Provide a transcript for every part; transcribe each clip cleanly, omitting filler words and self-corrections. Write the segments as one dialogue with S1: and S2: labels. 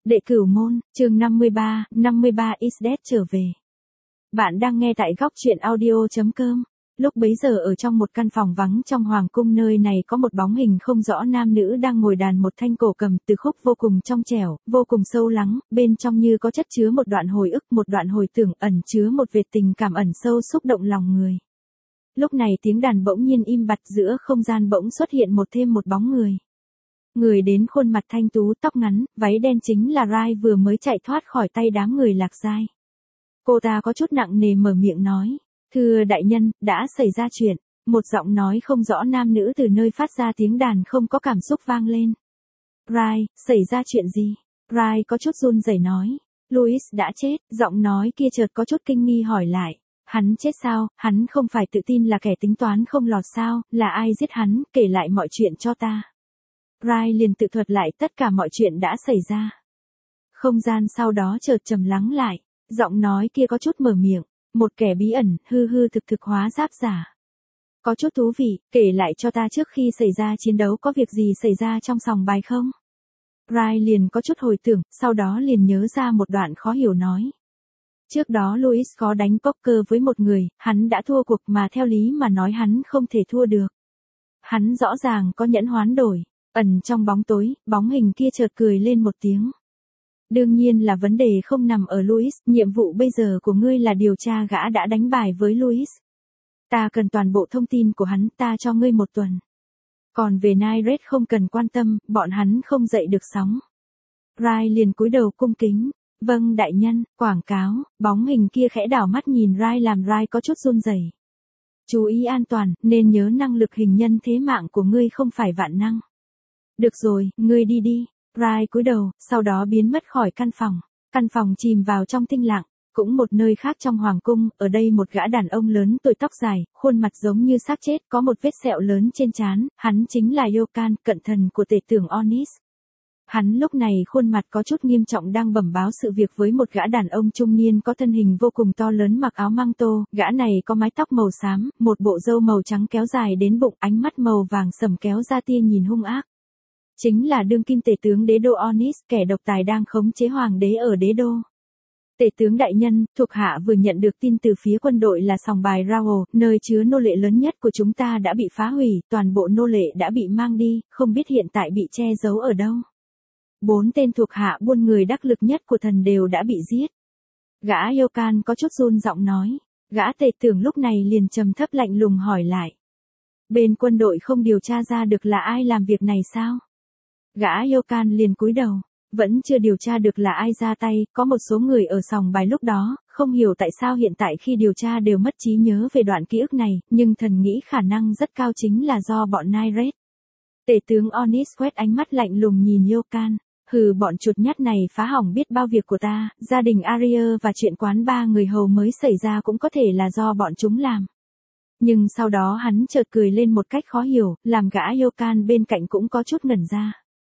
S1: Đệ cửu môn, chương 53 Isdet trở về. Bạn đang nghe tại góc truyện audio.com. Lúc bấy giờ ở trong một căn phòng vắng trong hoàng cung, nơi này có một bóng hình không rõ nam nữ đang ngồi đàn một thanh cổ cầm từ khúc vô cùng trong trẻo, vô cùng sâu lắng, bên trong như có chất chứa một đoạn hồi ức, một đoạn hồi tưởng, ẩn chứa một vệt tình cảm ẩn sâu xúc động lòng người. Lúc này tiếng đàn bỗng nhiên im bặt, giữa không gian bỗng xuất hiện thêm một bóng người. Người đến khuôn mặt thanh tú, tóc ngắn, váy đen chính là Rai vừa mới chạy thoát khỏi tay đám người Lạc Giai. Cô ta có chút nặng nề mở miệng nói, thưa đại nhân, đã xảy ra chuyện. Một giọng nói không rõ nam nữ từ nơi phát ra tiếng đàn không có cảm xúc vang lên. Rai, xảy ra chuyện gì? Rai có chút run rẩy nói, Louis đã chết. Giọng nói kia chợt có chút kinh nghi hỏi lại, hắn chết sao? Hắn không phải tự tin là kẻ tính toán không lọt sao? Là ai giết hắn? Kể lại mọi chuyện cho ta. Rai liền tự thuật lại tất cả mọi chuyện đã xảy ra. Không gian sau đó chợt trầm lắng lại, giọng nói kia có chút mở miệng, một kẻ bí ẩn, hư hư thực hóa giáp giả. Có chút thú vị, kể lại cho ta trước khi xảy ra chiến đấu có việc gì xảy ra trong sòng bài không? Rai liền có chút hồi tưởng, sau đó liền nhớ ra một đoạn khó hiểu nói. Trước đó Louis có đánh poker với một người, hắn đã thua cuộc mà theo lý mà nói hắn không thể thua được. Hắn rõ ràng có nhẫn hoán đổi. Ẩn trong bóng tối, bóng hình kia chợt cười lên một tiếng. Đương nhiên là vấn đề không nằm ở Louis, nhiệm vụ bây giờ của ngươi là điều tra gã đã đánh bài với Louis. Ta cần toàn bộ thông tin của hắn, ta cho ngươi 1 tuần. Còn về Nairet không cần quan tâm, bọn hắn không dậy được sóng. Rai liền cúi đầu cung kính. Vâng đại nhân. Quảng cáo, bóng hình kia khẽ đảo mắt nhìn Rai làm Rai có chút run rẩy. Chú ý an toàn, nên nhớ năng lực hình nhân thế mạng của ngươi không phải vạn năng. Được rồi, ngươi đi đi. Rai cúi đầu, sau đó biến mất khỏi căn phòng. Căn phòng chìm vào trong tĩnh lặng. Cũng một nơi khác trong hoàng cung, ở đây một gã đàn ông lớn tuổi, tóc dài, khuôn mặt giống như xác chết, có một vết sẹo lớn trên trán, hắn chính là Yokan, cận thần của tể tưởng Onis. Hắn lúc này khuôn mặt có chút nghiêm trọng đang bẩm báo sự việc với một gã đàn ông trung niên có thân hình vô cùng to lớn mặc áo măng tô, gã này có mái tóc màu xám, một bộ râu màu trắng kéo dài đến bụng, ánh mắt màu vàng sẫm kéo ra tia nhìn hung ác. Chính là đương kim tể tướng đế đô Onis, kẻ độc tài đang khống chế hoàng đế ở đế đô. Tể tướng đại nhân, thuộc hạ vừa nhận được tin từ phía quân đội là sòng bài Raoul, nơi chứa nô lệ lớn nhất của chúng ta đã bị phá hủy, toàn bộ nô lệ đã bị mang đi, không biết hiện tại bị che giấu ở đâu. 4 tên thuộc hạ buôn người đắc lực nhất của thần đều đã bị giết. Gã Yokan có chút run giọng nói, gã tể tướng lúc này liền trầm thấp lạnh lùng hỏi lại. Bên quân đội không điều tra ra được là ai làm việc này sao? Gã Yokan liền cúi đầu, vẫn chưa điều tra được là ai ra tay, có một số người ở sòng bài lúc đó, không hiểu tại sao hiện tại khi điều tra đều mất trí nhớ về đoạn ký ức này, nhưng thần nghĩ khả năng rất cao chính là do bọn Nairet. Tể tướng Onis quét ánh mắt lạnh lùng nhìn Yokan, hừ, bọn chuột nhắt này phá hỏng biết bao việc của ta, gia đình Ariel và chuyện quán 3 người hầu mới xảy ra cũng có thể là do bọn chúng làm. Nhưng sau đó hắn chợt cười lên một cách khó hiểu, làm gã Yokan bên cạnh cũng có chút ngẩn ra.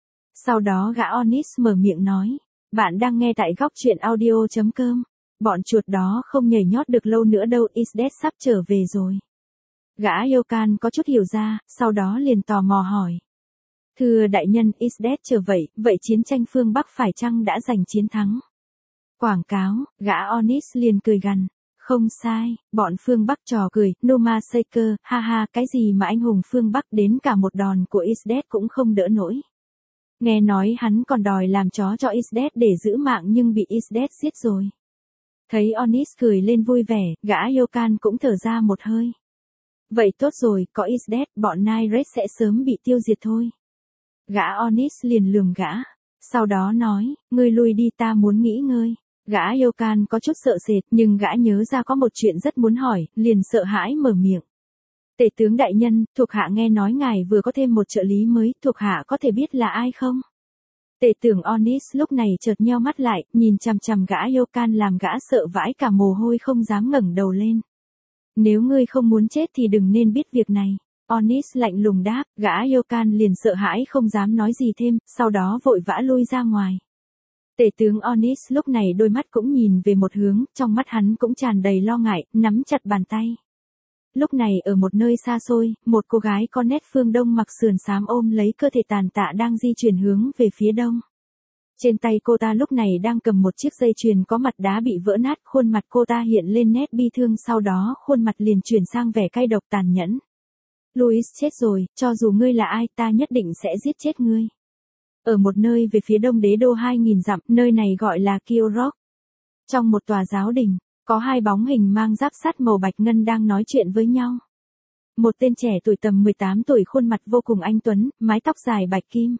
S1: Sau đó gã Onis mở miệng nói, bạn đang nghe tại góc truyện audio.com. Bọn chuột đó không nhảy nhót được lâu nữa đâu, Isdet sắp trở về rồi. Gã Yokan có chút hiểu ra, sau đó liền tò mò hỏi. Thưa đại nhân, Isdet trở vậy chiến tranh phương Bắc phải chăng đã giành chiến thắng? Quảng cáo, gã Onis liền cười gằn. Không sai, bọn phương Bắc trò cười, Noma Seeker, ha ha, cái gì mà anh hùng phương Bắc đến cả một đòn của Isdet cũng không đỡ nổi. Nghe nói hắn còn đòi làm chó cho Isdet để giữ mạng nhưng bị Isdet giết rồi. Thấy Onis cười lên vui vẻ, gã Yokan cũng thở ra một hơi. Vậy tốt rồi, có Isdet, bọn Nairet sẽ sớm bị tiêu diệt thôi. Gã Onis liền lườm gã. Sau đó nói, ngươi lui đi, ta muốn nghỉ ngơi. Gã Yokan có chút sợ sệt, nhưng gã nhớ ra có một chuyện rất muốn hỏi, liền sợ hãi mở miệng. Tể tướng đại nhân, thuộc hạ nghe nói ngài vừa có thêm một trợ lý mới, thuộc hạ có thể biết là ai không? Tể tướng Onis lúc này chợt nheo mắt lại, nhìn chằm chằm gã Yokan làm gã sợ vãi cả mồ hôi không dám ngẩng đầu lên. Nếu ngươi không muốn chết thì đừng nên biết việc này. Onis lạnh lùng đáp, gã Yokan liền sợ hãi không dám nói gì thêm, sau đó vội vã lui ra ngoài. Tể tướng Onis lúc này đôi mắt cũng nhìn về một hướng, trong mắt hắn cũng tràn đầy lo ngại, nắm chặt bàn tay. Lúc này ở một nơi xa xôi, một cô gái có nét phương Đông mặc sườn xám ôm lấy cơ thể tàn tạ đang di chuyển hướng về phía đông. Trên tay cô ta lúc này đang cầm một chiếc dây chuyền có mặt đá bị vỡ nát, khuôn mặt cô ta hiện lên nét bi thương, sau đó khuôn mặt liền chuyển sang vẻ cay độc tàn nhẫn. Louis chết rồi, cho dù ngươi là ai ta nhất định sẽ giết chết ngươi. Ở một nơi về phía đông đế đô 2000 dặm, nơi này gọi là Kill Rock. Trong một tòa giáo đình, có hai bóng hình mang giáp sắt màu bạch ngân đang nói chuyện với nhau. Một tên trẻ tuổi tầm 18 tuổi, khuôn mặt vô cùng anh tuấn, mái tóc dài bạch kim.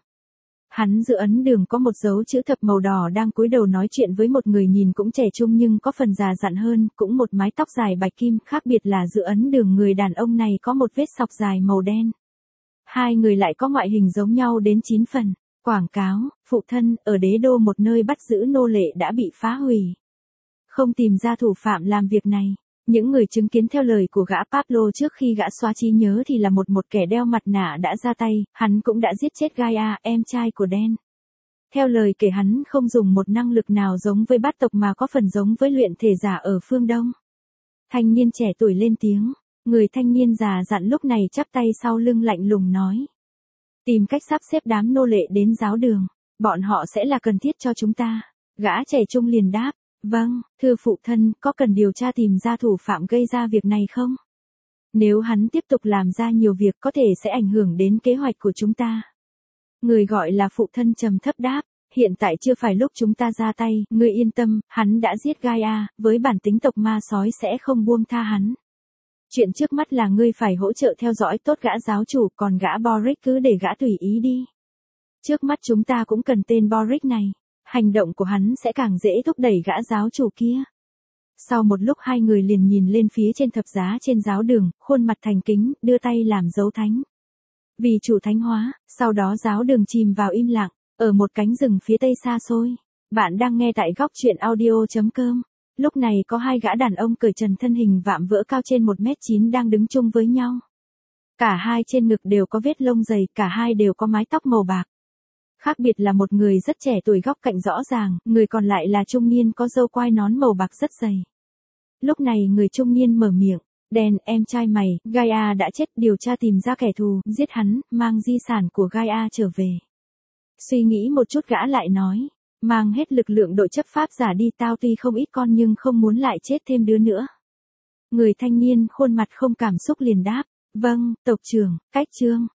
S1: Hắn giữa ấn đường có một dấu chữ thập màu đỏ, đang cúi đầu nói chuyện với một người nhìn cũng trẻ trung nhưng có phần già dặn hơn, cũng một mái tóc dài bạch kim, khác biệt là giữa ấn đường người đàn ông này có một vết sọc dài màu đen. Hai người lại có ngoại hình giống nhau đến 9 phần. Quảng cáo, phụ thân, ở đế đô một nơi bắt giữ nô lệ đã bị phá hủy. Không tìm ra thủ phạm làm việc này. Những người chứng kiến theo lời của gã Pablo trước khi gã xóa trí nhớ thì là một kẻ đeo mặt nạ đã ra tay, hắn cũng đã giết chết Gaia, em trai của Dan. Theo lời kể hắn không dùng một năng lực nào giống với bát tộc mà có phần giống với luyện thể giả ở phương Đông. Thanh niên trẻ tuổi lên tiếng, người thanh niên già dặn lúc này chắp tay sau lưng lạnh lùng nói. Tìm cách sắp xếp đám nô lệ đến giáo đường, bọn họ sẽ là cần thiết cho chúng ta. Gã trẻ trung liền đáp. Vâng, thưa phụ thân, có cần điều tra tìm ra thủ phạm gây ra việc này không? Nếu hắn tiếp tục làm ra nhiều việc có thể sẽ ảnh hưởng đến kế hoạch của chúng ta. Người gọi là phụ thân trầm thấp đáp, hiện tại chưa phải lúc chúng ta ra tay, ngươi yên tâm, hắn đã giết Gaia, với bản tính tộc ma sói sẽ không buông tha hắn. Chuyện trước mắt là ngươi phải hỗ trợ theo dõi tốt gã giáo chủ, còn gã Boric cứ để gã tùy ý đi. Trước mắt chúng ta cũng cần tên Boric này. Hành động của hắn sẽ càng dễ thúc đẩy gã giáo chủ kia. Sau một lúc hai người liền nhìn lên phía trên thập giá trên giáo đường, khuôn mặt thành kính, đưa tay làm dấu thánh. Vì chủ thánh hóa, sau đó giáo đường chìm vào im lặng, ở một cánh rừng phía tây xa xôi. Bạn đang nghe tại góc truyện audio.com. Lúc này có hai gã đàn ông cởi trần thân hình vạm vỡ cao trên 1m9 đang đứng chung với nhau. Cả hai trên ngực đều có vết lông dày, cả hai đều có mái tóc màu bạc. Khác biệt là một người rất trẻ tuổi góc cạnh rõ ràng, người còn lại là trung niên có râu quai nón màu bạc rất dày. Lúc này người trung niên mở miệng, Dan, em trai mày, Gaia đã chết, điều tra tìm ra kẻ thù, giết hắn, mang di sản của Gaia trở về. Suy nghĩ một chút gã lại nói, mang hết lực lượng đội chấp pháp giả đi, tao tuy không ít con nhưng không muốn lại chết thêm đứa nữa. Người thanh niên khuôn mặt không cảm xúc liền đáp, vâng, tộc trưởng, cách trương.